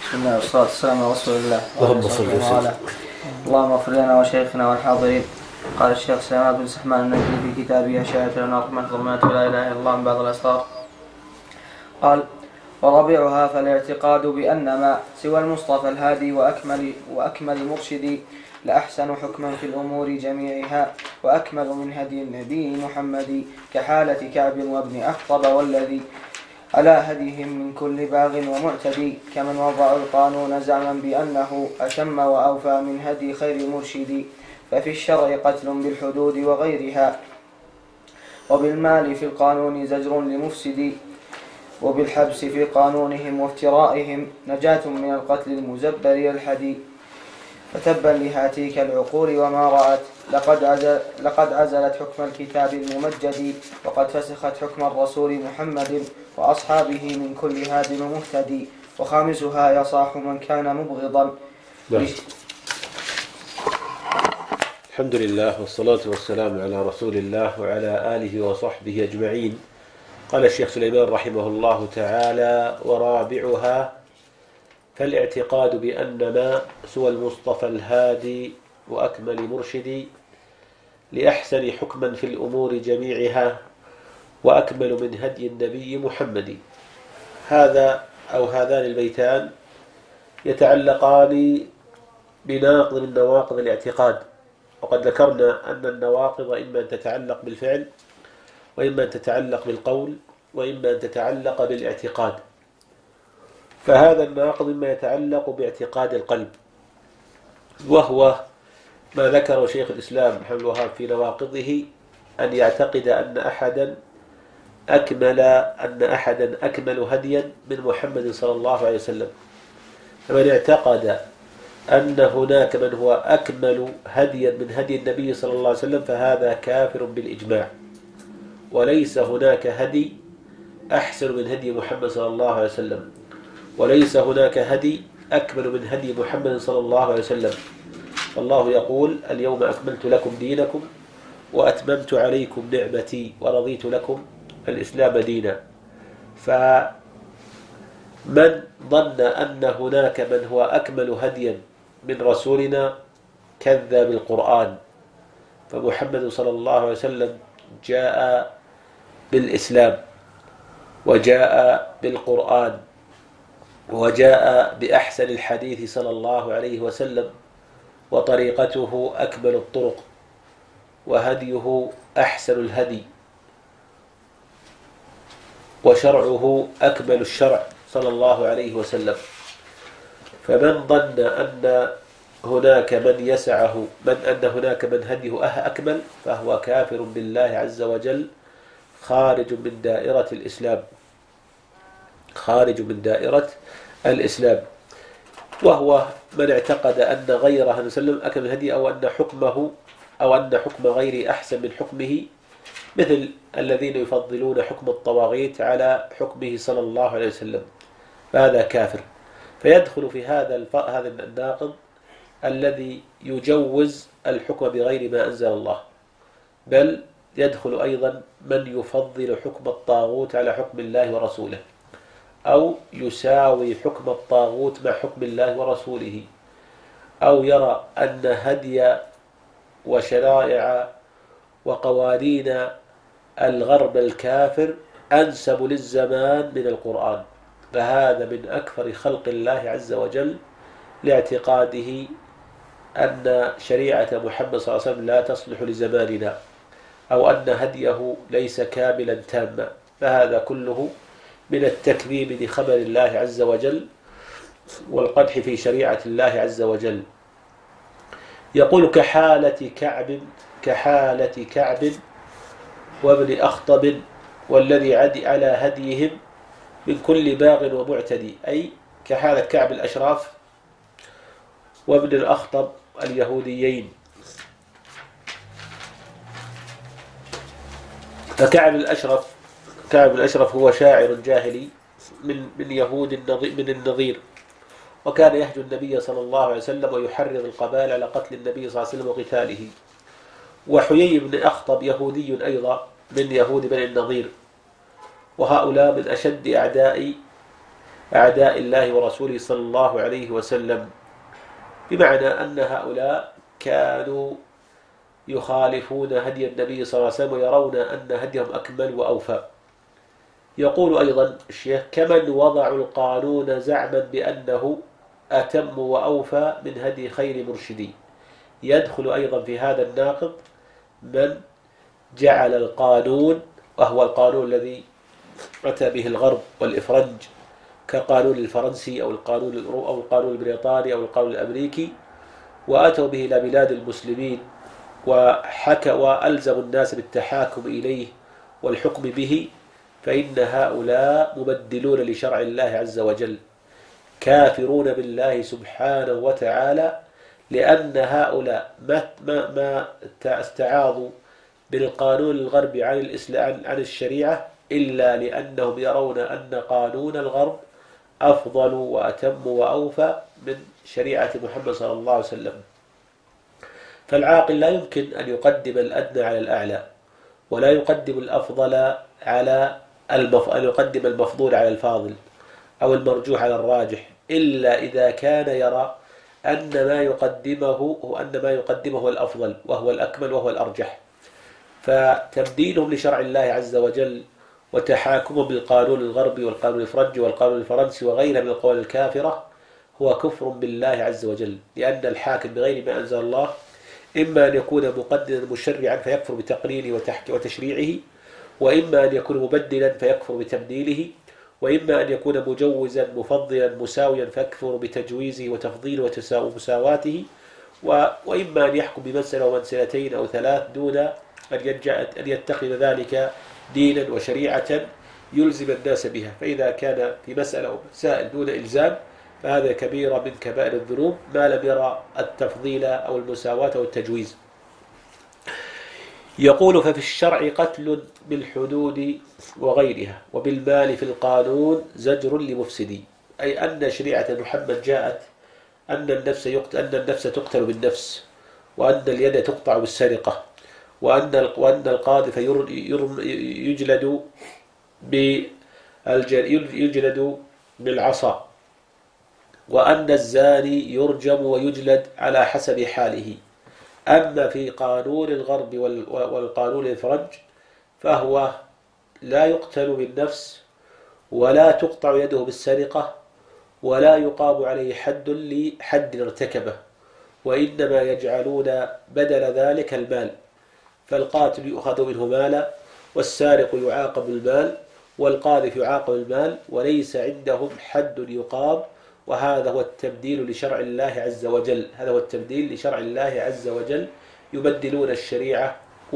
بسم الله والصلاة والسلام على رسول الله. اللهم صل وسلم. اللهم اغفر لنا وشيخنا والحاضرين. قال الشيخ سليمان بن سحمان النجدي في كتابه أشعة الناظمة ضمنت لا إله إلا الله من بعض الأسرار. قال: ورابعها فالاعتقاد بأن ما سوى المصطفى الهادي وأكمل مرشد لأحسن حكما في الأمور جميعها وأكمل من هدي النبي محمد كحالة كعب وابن أخطب والذي على هديهم من كل باغ ومعتدي كمن وضعوا القانون زعما بأنه أتم وأوفى من هدي خير مرشد. ففي الشرع قتل بالحدود وغيرها وبالمال في القانون زجر لمفسد وبالحبس في قانونهم وافترائهم نجاة من القتل المزبر يلحدي. فتبا لهاتيك العقول وما رأت لقد عزلت حكم الكتاب الممجد وقد فسخت حكم الرسول محمد وأصحابه من كل هاد ومهتدي. وخامسها يصاح من كان مبغضا. الحمد لله والصلاة والسلام على رسول الله وعلى آله وصحبه أجمعين. قال الشيخ سليمان رحمه الله تعالى: ورابعها فالاعتقاد بأن ما سوى المصطفى الهادي وأكمل مرشد لأحسن حكما في الأمور جميعها وأكمل من هدي النبي محمد. هذا أو هذان البيتان يتعلقان بناقض من نواقض الاعتقاد، وقد ذكرنا أن النواقض إما أن تتعلق بالفعل وإما أن تتعلق بالقول وإما أن تتعلق بالاعتقاد. فهذا الناقض مما يتعلق باعتقاد القلب، وهو ما ذكره شيخ الإسلام محمد الوهاب في نواقضه: أن يعتقد أن أحدا أكمل هديا من محمد صلى الله عليه وسلم. فمن اعتقد أن هناك من هو أكمل هديا من هدي النبي صلى الله عليه وسلم فهذا كافر بالإجماع، وليس هناك هدي أحسن من هدي محمد صلى الله عليه وسلم، وليس هناك هدي أكمل من هدي محمد صلى الله عليه وسلم. فالله يقول: اليوم أكملت لكم دينكم وأتممت عليكم نعمتي ورضيت لكم الإسلام دينا. فمن ظن أن هناك من هو أكمل هديا من رسولنا كذب بالقرآن، فمحمد صلى الله عليه وسلم جاء بالإسلام وجاء بالقرآن وجاء بأحسن الحديث صلى الله عليه وسلم، وطريقته أكمل الطرق وهديه أحسن الهدي وشرعه أكمل الشرع صلى الله عليه وسلم. فمن ظن أن هناك من هديه أكمل فهو كافر بالله عز وجل، خارج من دائرة الإسلام، وهو من اعتقد أن غيره وسلم أكمل هدي أو أن حكم غيره أحسن من حكمه، مثل الذين يفضلون حكم الطواغيت على حكمه صلى الله عليه وسلم، فهذا كافر. فيدخل في هذا الناقض الذي يجوز الحكم بغير ما أنزل الله، بل يدخل أيضا من يفضل حكم الطاغوت على حكم الله ورسوله، أو يساوي حكم الطاغوت مع حكم الله ورسوله، أو يرى أن هدي وشرائع وقوانين الغرب الكافر أنسب للزمان من القرآن، فهذا من أكثر خلق الله عز وجل، لاعتقاده أن شريعة محمد صلى الله عليه وسلم لا تصلح لزماننا، أو أن هديه ليس كاملا تاما. فهذا كله من التكذيب لخبر الله عز وجل والقدح في شريعة الله عز وجل. يقول: كحالة كعب وابن أخطب والذي على هديهم من كل باغ ومعتدي، أي كحالة كعب الأشراف وابن الأخطب اليهوديين. فكعب الأشرف هو شاعر جاهلي من يهود من النظير، وكان يهجو النبي صلى الله عليه وسلم ويحرض القبائل على قتل النبي صلى الله عليه وسلم وقتاله. وحيي بن أخطب يهودي أيضا من يهود بني النظير، وهؤلاء من أشد أعداء أعداء الله ورسوله صلى الله عليه وسلم، بمعنى أن هؤلاء كانوا يخالفون هدي النبي صلى الله عليه وسلم ويرون أن هديهم أكمل وأوفى. يقول أيضا الشيخ: كمن وضعوا القانون زعما بأنه أتم وأوفى من هدي خير مرشدي. يدخل أيضا في هذا الناقض من جعل القانون، وهو القانون الذي أتى به الغرب والإفرنج كقانون الفرنسي أو القانون البريطاني أو القانون الأمريكي، وأتوا به إلى بلاد المسلمين وألزموا الناس بالتحاكم إليه والحكم به، فإن هؤلاء مبدلون لشرع الله عز وجل، كافرون بالله سبحانه وتعالى، لأن هؤلاء ما استعاضوا بالقانون الغربي عن الشريعة إلا لأنهم يرون أن قانون الغرب أفضل وأتم وأوفى من شريعة محمد صلى الله عليه وسلم. فالعاقل لا يمكن أن يقدم الأدنى على الأعلى، ولا يقدم الأفضل على أن يقدم المفضول على الفاضل أو المرجوح على الراجح، إلا إذا كان يرى أن ما يقدمه هو الأفضل وهو الأكمل وهو الأرجح. فتبديلهم لشرع الله عز وجل وتحاكمهم بالقانون الغربي والقانون الفرنسي والقانون الفرنسي وغيرها من القوانين الكافرة هو كفر بالله عز وجل، لأن الحاكم بغير ما أنزل الله إما أن يكون مقدرا مشرعا فيكفر بتقنينه وتشريعه، وإما أن يكون مبدلا فيكفر بتبديله، وإما أن يكون مجوزا مفضلا مساويا فيكفر بتجويزه وتفضيله ومساواته، وإما أن يحكم بمسألة ومسألتين أو ثلاث دون أن يتخذ ذلك دينا وشريعة يلزم الناس بها. فإذا كان في مسألة أو مسائل دون إلزام فهذا كبيرة من كبائر الذنوب ما لم يرى التفضيل أو المساواة أو التجويز. يقول: ففي الشرع قتل بالحدود وغيرها، وبالمال في القانون زجر لمفسدي. أي أن شريعة محمد جاءت أن النفس تقتل بالنفس، وأن اليد تقطع بالسرقة، وأن القاذف يجلد بالعصا، وأن الزاني يرجم ويجلد على حسب حاله. أما في قانون الغرب والقانون الفرنج فهو لا يقتل بالنفس، ولا تقطع يده بالسرقة، ولا يقام عليه حد لحد ارتكبه، وإنما يجعلون بدل ذلك المال، فالقاتل يؤخذ منه مالا، والسارق يعاقب بالمال، والقاذف يعاقب بالمال، وليس عندهم حد يقام. وهذا هو التبديل لشرع الله عز وجل، هذا هو التبديل لشرع الله عز وجل، يبدلون الشريعة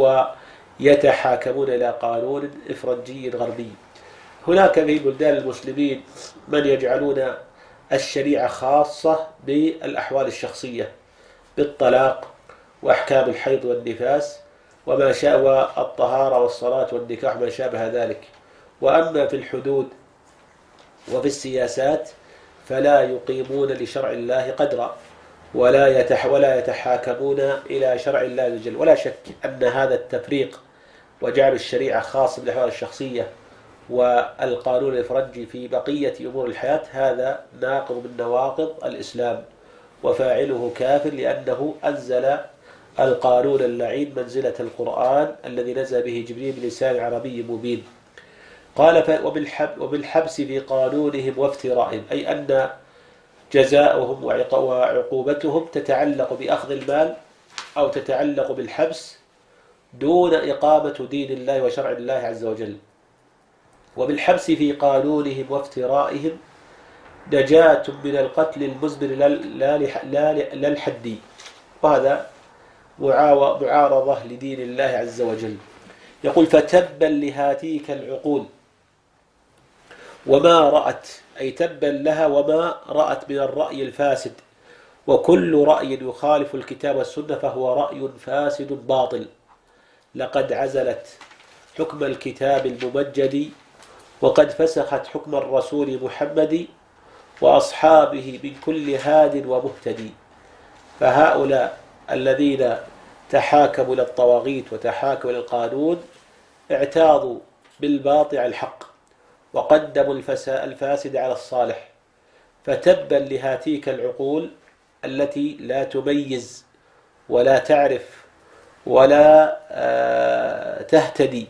ويتحاكمون إلى قانون إفرنجي غربي. هناك في بلدان المسلمين من يجعلون الشريعة خاصة بالأحوال الشخصية، بالطلاق وأحكام الحيض والنفاس وما شابه الطهارة والصلاة والنكاح وما شابه ذلك. وأما في الحدود وفي السياسات فلا يقيمون لشرع الله قدرا، ولا يتحاكمون إلى شرع الله عز وجل. ولا شك أن هذا التفريق وجعل الشريعة خاصة بالأحوال الشخصية والقانون الإفرنجي في بقية أمور الحياة هذا ناقض من نواقض الإسلام، وفاعله كافر، لأنه أنزل القانون اللعين منزلة القرآن الذي نزل به جبريل بلسان عربي مبين. قال: وبالحبس في قانونهم وافترائهم، أي أن جزاؤهم وعقوبتهم تتعلق بأخذ المال أو تتعلق بالحبس دون إقامة دين الله وشرع الله عز وجل. وبالحبس في قانونهم وافترائهم نجاة من القتل المزمر لا الحدي، وهذا معارضة لدين الله عز وجل. يقول: فتبا لهاتيك العقول وما رأت، أي تبا لها وما رأت من الرأي الفاسد، وكل رأي يخالف الكتاب والسنة فهو رأي فاسد باطل. لقد عزلت حكم الكتاب الممجد، وقد فسخت حكم الرسول محمد، وأصحابه من كل هاد ومهتدي. فهؤلاء الذين تحاكموا إلى الطواغيت وتحاكموا إلى القانون اعتاضوا بالباطل على الحق، وقدموا الفاسد على الصالح، فتبا لهاتيك العقول التي لا تميز ولا تعرف ولا تهتدي،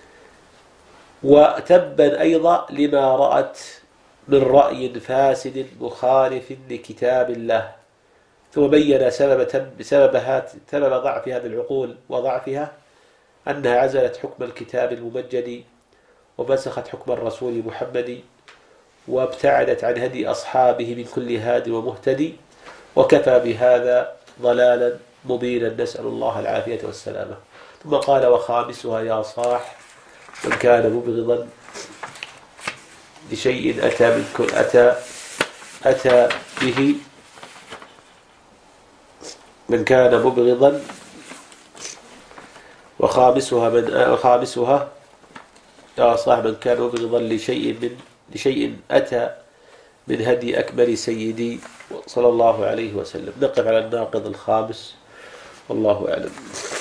وتبا أيضا لما رأت من رأي فاسد مخالف لكتاب الله. ثم بين سبب ضعف هذه العقول وضعفها أنها عزلت حكم الكتاب الممجد وفسخت حكم الرسول محمد، وابتعدت عن هدي أصحابه من كل هاد ومهتدي، وكفى بهذا ضلالا مبينا، نسأل الله العافية والسلامة. ثم قال: وخامسها يا صاح من كان مبغضا لشيء أتى به، من كان مبغضا، وخامسها يا صاح من كان مبغضا لشيء أتى من هدي أكمل سيدي صلى الله عليه وسلم. نقف على الناقض الخامس، والله أعلم.